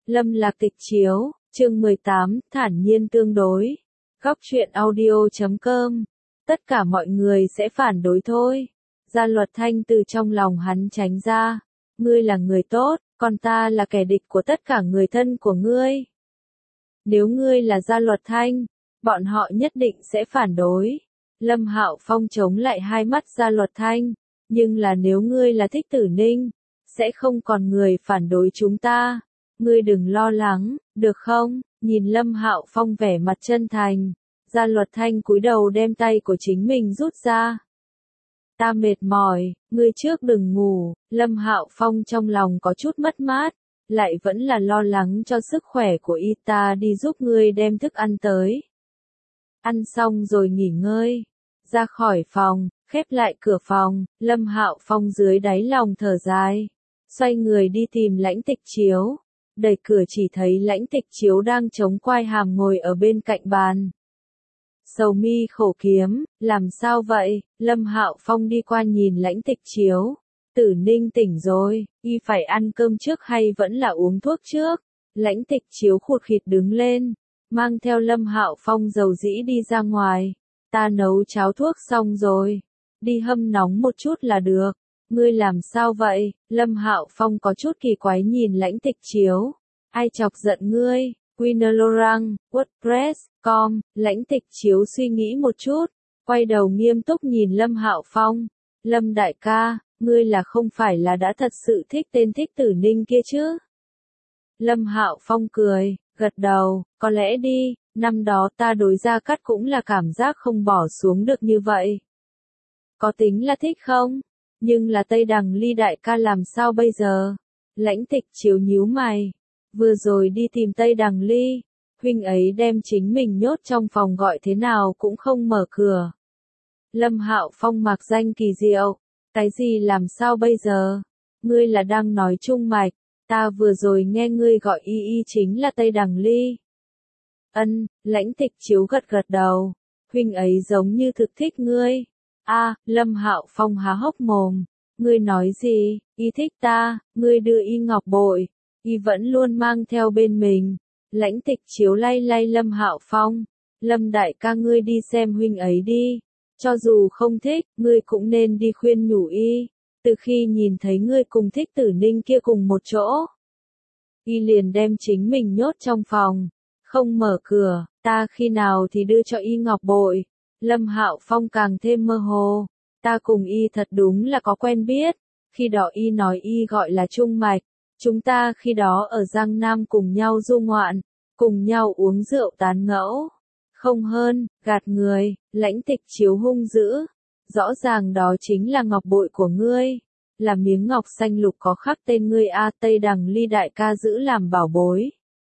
Lâm Lạc Tịch chiếu, chương 18, thản nhiên tương đối. Góc truyện audio.com. Tất cả mọi người sẽ phản đối thôi. Gia Luật Thanh từ trong lòng hắn tránh ra. Ngươi là người tốt, còn ta là kẻ địch của tất cả người thân của ngươi. Nếu ngươi là Gia Luật Thanh, bọn họ nhất định sẽ phản đối. Lâm Hạo Phong chống lại hai mắt Gia Luật Thanh. Nhưng là nếu ngươi là Thích Tử Ninh, sẽ không còn người phản đối chúng ta. Ngươi đừng lo lắng, được không? Nhìn Lâm Hạo Phong vẻ mặt chân thành, Gia Luật Thanh cúi đầu đem tay của chính mình rút ra. Ta mệt mỏi, ngươi trước đừng ngủ. Lâm Hạo Phong trong lòng có chút mất mát, lại vẫn là lo lắng cho sức khỏe của y, ta đi giúp ngươi đem thức ăn tới. Ăn xong rồi nghỉ ngơi. Ra khỏi phòng, khép lại cửa phòng, Lâm Hạo Phong dưới đáy lòng thở dài, xoay người đi tìm Lãnh Tịch Chiếu. Đẩy cửa chỉ thấy Lãnh Tịch Chiếu đang chống quai hàm ngồi ở bên cạnh bàn. Sầu mi khổ kiếm, làm sao vậy? Lâm Hạo Phong đi qua nhìn Lãnh Tịch Chiếu. Tử Ninh tỉnh rồi, y phải ăn cơm trước hay vẫn là uống thuốc trước? Lãnh Tịch Chiếu khụt khịt đứng lên, mang theo Lâm Hạo Phong dầu dĩ đi ra ngoài. Ta nấu cháo thuốc xong rồi, đi hâm nóng một chút là được. Ngươi làm sao vậy? Lâm Hạo Phong có chút kỳ quái nhìn Lãnh Tịch Chiếu. Ai chọc giận ngươi? Winnerlorang, WordPress.com. Lãnh Tịch Chiếu suy nghĩ một chút, quay đầu nghiêm túc nhìn Lâm Hạo Phong. Lâm đại ca, ngươi là không phải là đã thật sự thích tên Thích Tử Ninh kia chứ? Lâm Hạo Phong cười, gật đầu, có lẽ đi, năm đó ta đối Gia Cát cũng là cảm giác không bỏ xuống được như vậy. Có tính là thích không? Nhưng là Tây Đằng Ly đại ca làm sao bây giờ? Lãnh Tịch Chiếu nhíu mày. Vừa rồi đi tìm Tây Đằng Ly, huynh ấy đem chính mình nhốt trong phòng gọi thế nào cũng không mở cửa. Lâm Hạo Phong mạc danh kỳ diệu. Cái gì làm sao bây giờ? Ngươi là đang nói trung mạch, ta vừa rồi nghe ngươi gọi y chính là Tây Đằng Ly. Lãnh Tịch Chiếu gật gật đầu. Huynh ấy giống như thực thích ngươi. Lâm Hạo Phong há hốc mồm. Ngươi nói gì? Y thích ta, ngươi đưa y ngọc bội. Y vẫn luôn mang theo bên mình. Lãnh Tịch Chiếu lay lay Lâm Hạo Phong. Lâm đại ca ngươi đi xem huynh ấy đi. Cho dù không thích, ngươi cũng nên đi khuyên nhủ y. Từ khi nhìn thấy ngươi cùng Thích Tử Ninh kia cùng một chỗ, y liền đem chính mình nhốt trong phòng, không mở cửa. Ta khi nào thì đưa cho y ngọc bội? Lâm Hạo Phong càng thêm mơ hồ. Ta cùng y thật đúng là có quen biết. Khi đó y nói y gọi là trung mạch. Chúng ta khi đó ở Giang Nam cùng nhau du ngoạn, cùng nhau uống rượu tán gẫu. Không hơn, gạt người. Lãnh Tịch Chiếu hung dữ. Rõ ràng đó chính là ngọc bội của ngươi. Là miếng ngọc xanh lục có khắc tên ngươi Tây Đằng Ly đại ca giữ làm bảo bối.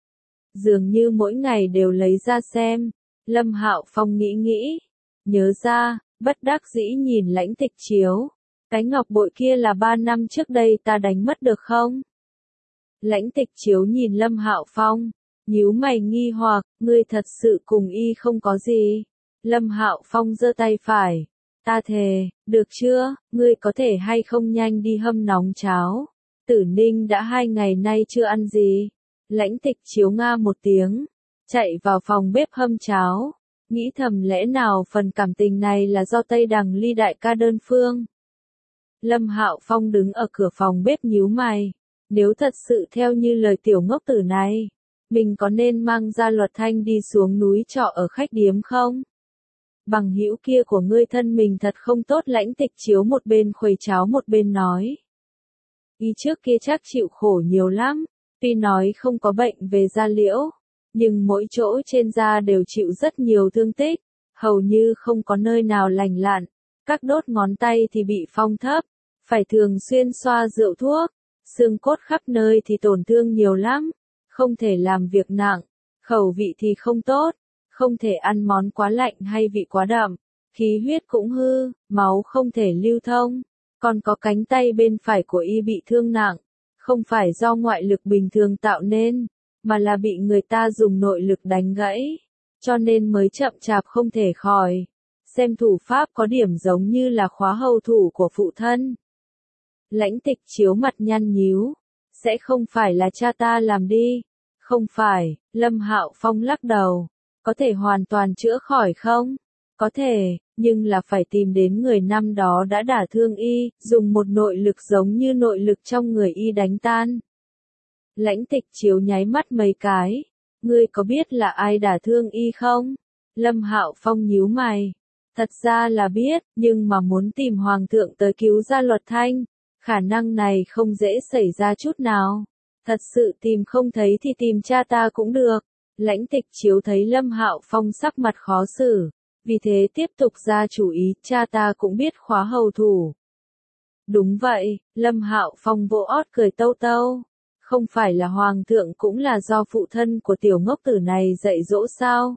Dường như mỗi ngày đều lấy ra xem. Lâm Hạo Phong nghĩ, nhớ ra, bất đắc dĩ nhìn Lãnh Tịch Chiếu. Cái ngọc bội kia là 3 năm trước đây ta đánh mất được không? Lãnh Tịch Chiếu nhìn Lâm Hạo Phong, nhíu mày nghi hoặc, ngươi thật sự cùng y không có gì? Lâm Hạo Phong giơ tay phải. Ta thề, được chưa, ngươi có thể hay không nhanh đi hâm nóng cháo? Tử Ninh đã 2 ngày nay chưa ăn gì. Lãnh Tịch Chiếu nga một tiếng, chạy vào phòng bếp hâm cháo. Nghĩ thầm lẽ nào phần cảm tình này là do Tây Đằng Ly đại ca đơn phương. Lâm Hạo Phong đứng ở cửa phòng bếp nhíu mày. Nếu thật sự theo như lời tiểu ngốc tử này, mình có nên mang Gia Luật Thanh đi xuống núi trọ ở khách điếm không? Bằng hữu kia của ngươi thân mình thật không tốt. Lãnh Tịch Chiếu một bên khuấy cháo một bên nói. Y trước kia chắc chịu khổ nhiều lắm, tuy nói không có bệnh về da liễu, nhưng mỗi chỗ trên da đều chịu rất nhiều thương tích, hầu như không có nơi nào lành lặn. Các đốt ngón tay thì bị phong thấp, phải thường xuyên xoa rượu thuốc, xương cốt khắp nơi thì tổn thương nhiều lắm, không thể làm việc nặng, khẩu vị thì không tốt, không thể ăn món quá lạnh hay vị quá đậm, khí huyết cũng hư, máu không thể lưu thông. Còn có cánh tay bên phải của y bị thương nặng, không phải do ngoại lực bình thường tạo nên, mà là bị người ta dùng nội lực đánh gãy, cho nên mới chậm chạp không thể khỏi. Xem thủ pháp có điểm giống như là khóa hầu thủ của phụ thân. Lãnh Tịch Chiếu mặt nhăn nhíu, sẽ không phải là cha ta làm đi. Không phải, Lâm Hạo Phong lắc đầu. Có thể hoàn toàn chữa khỏi không? Có thể, nhưng là phải tìm đến người năm đó đã đả thương y, dùng một nội lực giống như nội lực trong người y đánh tan. Lãnh Tịch Chiếu nháy mắt mấy cái. Ngươi có biết là ai đả thương y không? Lâm Hạo Phong nhíu mày. Thật ra là biết, nhưng mà muốn tìm Hoàng thượng tới cứu Gia Luật Thanh, khả năng này không dễ xảy ra chút nào. Thật sự tìm không thấy thì tìm cha ta cũng được. Lãnh Tịch Chiếu thấy Lâm Hạo Phong sắc mặt khó xử, vì thế tiếp tục ra chủ ý, cha ta cũng biết khóa hầu thủ. Đúng vậy, Lâm Hạo Phong vỗ ót cười tâu tâu. Không phải là Hoàng thượng cũng là do phụ thân của tiểu ngốc tử này dạy dỗ sao?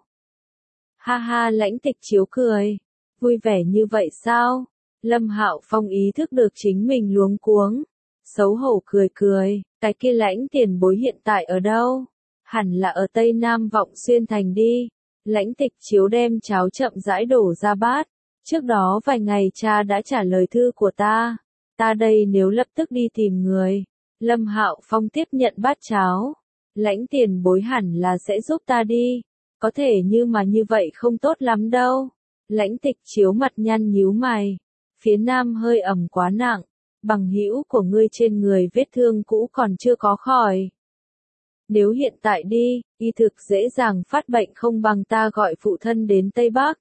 Ha ha, Lãnh Tịch Chiếu cười. Vui vẻ như vậy sao? Lâm Hạo Phong ý thức được chính mình luống cuống. Xấu hổ cười cười, cái kia Lãnh tiền bối hiện tại ở đâu? Hẳn là ở Tây Nam Vọng Xuyên Thành đi. Lãnh Tịch Chiếu đem cháo chậm rãi đổ ra bát. Trước đó vài ngày cha đã trả lời thư của ta. Ta đây nếu lập tức đi tìm người. Lâm Hạo Phong tiếp nhận bát cháo. Lãnh tiền bối hẳn là sẽ giúp ta đi. Có thể như mà như vậy không tốt lắm đâu. Lãnh Tịch Chiếu mặt nhăn nhíu mày. Phía nam hơi ẩm quá nặng. Bằng hữu của ngươi trên người vết thương cũ còn chưa có khỏi. Nếu hiện tại đi, y thực dễ dàng phát bệnh không bằng ta gọi phụ thân đến Tây Bắc.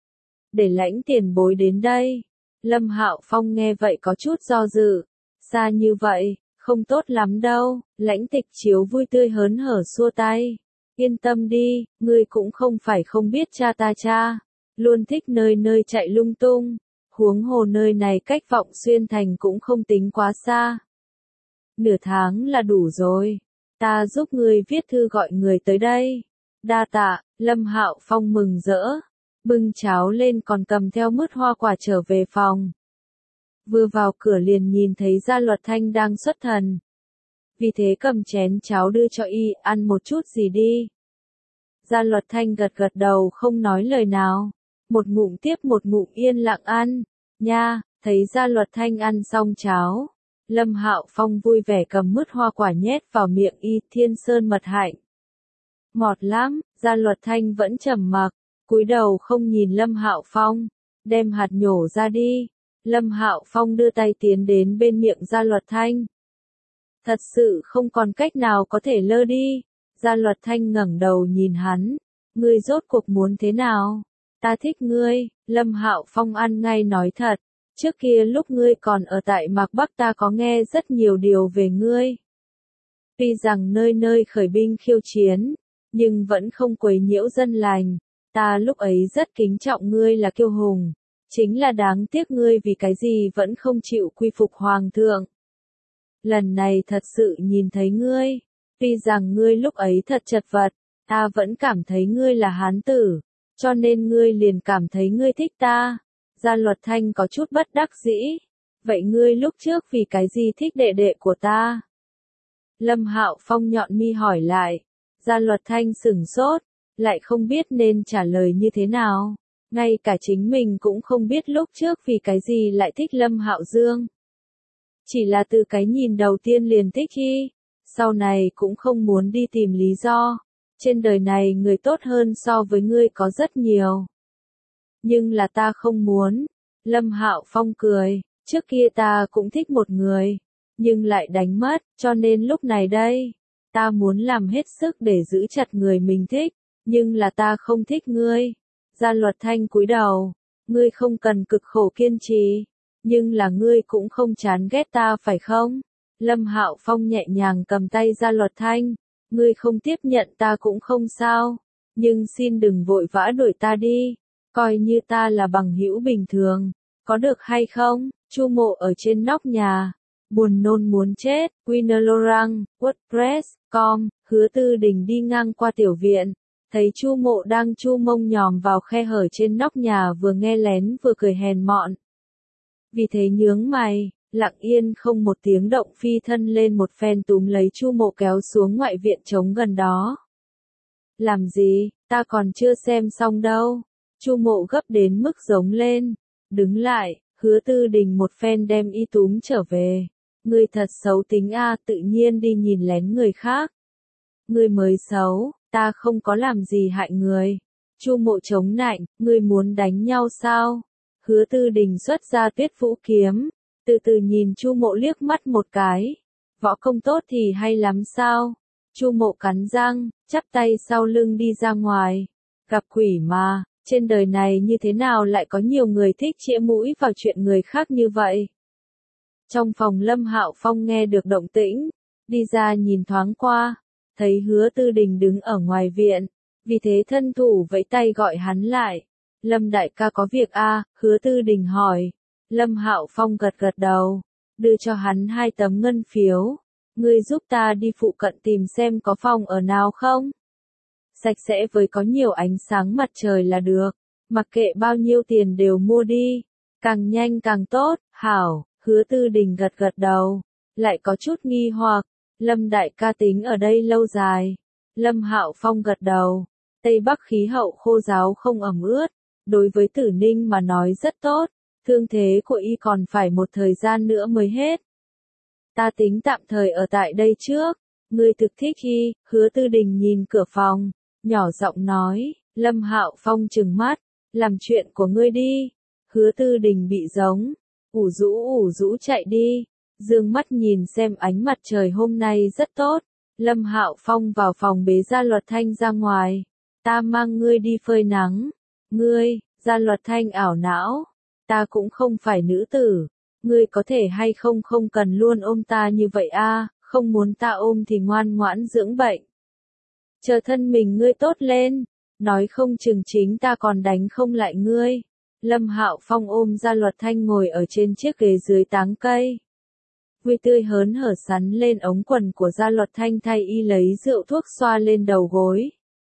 Để Lãnh tiền bối đến đây. Lâm Hạo Phong nghe vậy có chút do dự. Xa như vậy, không tốt lắm đâu. Lãnh Tịch Chiếu vui tươi hớn hở xua tay. Yên tâm đi, ngươi cũng không phải không biết cha ta cha. Luôn thích nơi nơi chạy lung tung. Huống hồ nơi này cách Vọng Xuyên Thành cũng không tính quá xa. Nửa tháng là đủ rồi. Ta giúp ngươi viết thư gọi người tới đây. Đa tạ, Lâm Hạo Phong mừng rỡ. Bưng cháo lên còn cầm theo mứt hoa quả trở về phòng. Vừa vào cửa liền nhìn thấy Gia Luật Thanh đang xuất thần. Vì thế cầm chén cháo đưa cho y, ăn một chút gì đi. Gia Luật Thanh gật gật đầu không nói lời nào. Một ngụm tiếp một ngụm yên lặng ăn. Nha, thấy Gia Luật Thanh ăn xong cháo. Lâm Hạo Phong vui vẻ cầm mứt hoa quả nhét vào miệng y, Thiên Sơn mật hạnh. Ngọt lắm, Gia Luật Thanh vẫn trầm mặc, cúi đầu không nhìn Lâm Hạo Phong, đem hạt nhổ ra đi. Lâm Hạo Phong đưa tay tiến đến bên miệng Gia Luật Thanh. Thật sự không còn cách nào có thể lơ đi. Gia Luật Thanh ngẩng đầu nhìn hắn, ngươi rốt cuộc muốn thế nào? Ta thích ngươi. Lâm Hạo Phong ăn ngay nói thật. Trước kia lúc ngươi còn ở tại Mạc Bắc ta có nghe rất nhiều điều về ngươi. Tuy rằng nơi nơi khởi binh khiêu chiến, nhưng vẫn không quấy nhiễu dân lành. Ta lúc ấy rất kính trọng ngươi là kiêu hùng. Chính là đáng tiếc ngươi vì cái gì vẫn không chịu quy phục Hoàng thượng. Lần này thật sự nhìn thấy ngươi. Tuy rằng ngươi lúc ấy thật chật vật, ta vẫn cảm thấy ngươi là hán tử. Cho nên ngươi liền cảm thấy ngươi thích ta. Gia Luật Thanh có chút bất đắc dĩ. Vậy ngươi lúc trước vì cái gì thích đệ đệ của ta? Lâm Hạo Phong nhọn mi hỏi lại. Gia Luật Thanh sửng sốt, lại không biết nên trả lời như thế nào. Ngay cả chính mình cũng không biết lúc trước vì cái gì lại thích Lâm Hạo Dương. Chỉ là từ cái nhìn đầu tiên liền thích y. Sau này cũng không muốn đi tìm lý do. Trên đời này người tốt hơn so với ngươi có rất nhiều. Nhưng là ta không muốn. Lâm Hạo Phong cười, trước kia ta cũng thích một người, nhưng lại đánh mất, cho nên lúc này đây, ta muốn làm hết sức để giữ chặt người mình thích, nhưng là ta không thích ngươi. Gia Luật Thanh cúi đầu, ngươi không cần cực khổ kiên trì, nhưng là ngươi cũng không chán ghét ta phải không? Lâm Hạo Phong nhẹ nhàng cầm tay Gia Luật Thanh, ngươi không tiếp nhận ta cũng không sao, nhưng xin đừng vội vã đuổi ta đi. Coi như ta là bằng hữu bình thường, có được hay không? Chu Mộ ở trên nóc nhà, buồn nôn muốn chết. Quinolorang, WordPress.com, Hứa Tư Đình đi ngang qua tiểu viện, thấy Chu Mộ đang chu mông nhòm vào khe hở trên nóc nhà vừa nghe lén vừa cười hèn mọn. Vì thế nhướng mày, lặng yên không một tiếng động phi thân lên một phen túm lấy Chu Mộ kéo xuống ngoại viện trống gần đó. Làm gì, ta còn chưa xem xong đâu. Chu Mộ gấp đến mức giống lên. Đứng lại, Hứa Tư Đình một phen đem y túm trở về. Ngươi thật xấu tính a, tự nhiên đi nhìn lén người khác. ngươi mới xấu, ta không có làm gì hại người. Chu Mộ chống nạnh, ngươi muốn đánh nhau sao? Hứa Tư Đình xuất ra Tuyết Vũ kiếm, từ từ nhìn Chu Mộ liếc mắt một cái. Võ công tốt thì hay lắm sao? Chu Mộ cắn răng, chắp tay sau lưng đi ra ngoài. Gặp quỷ mà, trên đời này như thế nào lại có nhiều người thích chĩa mũi vào chuyện người khác như vậy? Trong phòng Lâm Hạo Phong nghe được động tĩnh, đi ra nhìn thoáng qua, thấy Hứa Tư Đình đứng ở ngoài viện, vì thế thân thủ vẫy tay gọi hắn lại. Lâm đại ca có việc a? Hứa Tư Đình hỏi. Lâm Hạo Phong gật gật đầu, đưa cho hắn 2 tấm ngân phiếu. Ngươi giúp ta đi phụ cận tìm xem có phòng ở nào không? Sạch sẽ với có nhiều ánh sáng mặt trời là được, mặc kệ bao nhiêu tiền đều mua đi, càng nhanh càng tốt. Hảo. Hứa Tư Đình gật gật đầu, lại có chút nghi hoặc, Lâm đại ca tính ở đây lâu dài. Lâm Hạo Phong gật đầu, Tây Bắc khí hậu khô ráo không ẩm ướt, đối với Tử Ninh mà nói rất tốt, thương thế của y còn phải một thời gian nữa mới hết. Ta tính tạm thời ở tại đây trước, ngươi thực thích y. Hứa Tư Đình nhìn cửa phòng, nhỏ giọng nói. Lâm Hạo Phong trừng mắt, làm chuyện của ngươi đi. Hứa Tư Đình bị giống, ủ rũ chạy đi, dương mắt nhìn xem ánh mặt trời hôm nay rất tốt. Lâm Hạo Phong vào phòng bế Gia Luật Thanh ra ngoài. Ta mang ngươi đi phơi nắng. Ngươi, Gia Luật Thanh ảo não. Ta cũng không phải nữ tử. Ngươi có thể hay không cần luôn ôm ta như vậy a? Không muốn ta ôm thì ngoan ngoãn dưỡng bệnh. Chờ thân mình ngươi tốt lên, nói không chừng chính ta còn đánh không lại ngươi. Lâm Hạo Phong ôm Gia Luật Thanh ngồi ở trên chiếc ghế dưới táng cây. Vui tươi hớn hở sắn lên ống quần của Gia Luật Thanh thay y lấy rượu thuốc xoa lên đầu gối.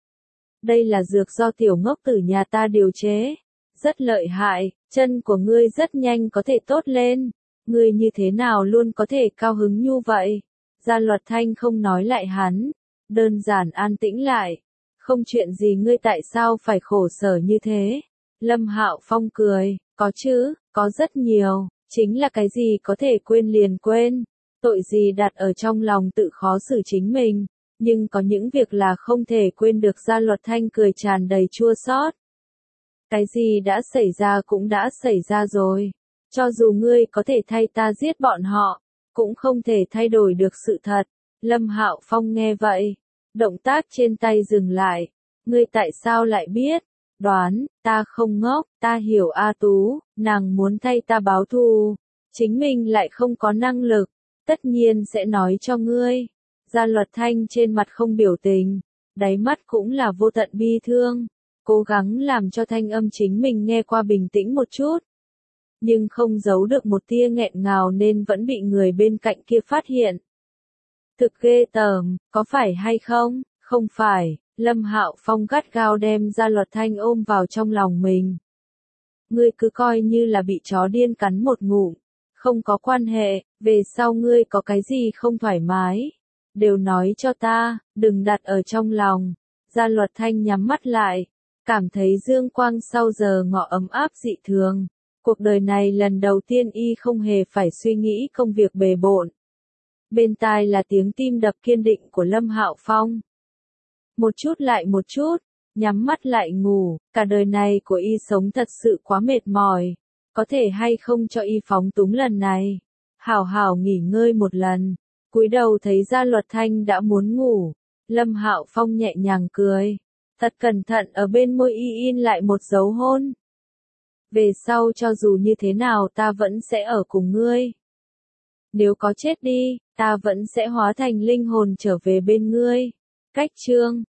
Đây là dược do tiểu ngốc tử nhà ta điều chế. Rất lợi hại, chân của ngươi rất nhanh có thể tốt lên. Ngươi như thế nào luôn có thể cao hứng như vậy? Gia Luật Thanh không nói lại hắn, đơn giản an tĩnh lại. Không chuyện gì, ngươi tại sao phải khổ sở như thế? Lâm Hạo Phong cười, có chứ, có rất nhiều, chính là cái gì có thể quên liền quên, tội gì đặt ở trong lòng tự khó xử chính mình, nhưng có những việc là không thể quên được. Gia Luật Thanh cười tràn đầy chua xót. Cái gì đã xảy ra cũng đã xảy ra rồi, cho dù ngươi có thể thay ta giết bọn họ, cũng không thể thay đổi được sự thật. Lâm Hạo Phong nghe vậy, động tác trên tay dừng lại. Ngươi tại sao lại biết? Đoán, ta không ngốc, ta hiểu A Tú, nàng muốn thay ta báo thù, chính mình lại không có năng lực, tất nhiên sẽ nói cho ngươi. Gia Luật Thanh trên mặt không biểu tình, đáy mắt cũng là vô tận bi thương, cố gắng làm cho thanh âm chính mình nghe qua bình tĩnh một chút. Nhưng không giấu được một tia nghẹn ngào nên vẫn bị người bên cạnh kia phát hiện. Thực ghê tởm, có phải hay không? Không phải. Lâm Hạo Phong gắt gao đem Gia Luật Thanh ôm vào trong lòng mình. Ngươi cứ coi như là bị chó điên cắn một ngụm, không có quan hệ, về sau ngươi có cái gì không thoải mái, đều nói cho ta, đừng đặt ở trong lòng. Gia Luật Thanh nhắm mắt lại, cảm thấy dương quang sau giờ ngọ ấm áp dị thường. Cuộc đời này lần đầu tiên y không hề phải suy nghĩ công việc bề bộn. Bên tai là tiếng tim đập kiên định của Lâm Hạo Phong. Một chút lại một chút, nhắm mắt lại ngủ, cả đời này của y sống thật sự quá mệt mỏi, có thể hay không cho y phóng túng lần này, hảo hảo nghỉ ngơi một lần. Cúi đầu thấy Gia Luật Thanh đã muốn ngủ, Lâm Hạo Phong nhẹ nhàng cười, thật cẩn thận ở bên môi y in lại một dấu hôn. Về sau cho dù như thế nào ta vẫn sẽ ở cùng ngươi. Nếu có chết đi, ta vẫn sẽ hóa thành linh hồn trở về bên ngươi. Cách chương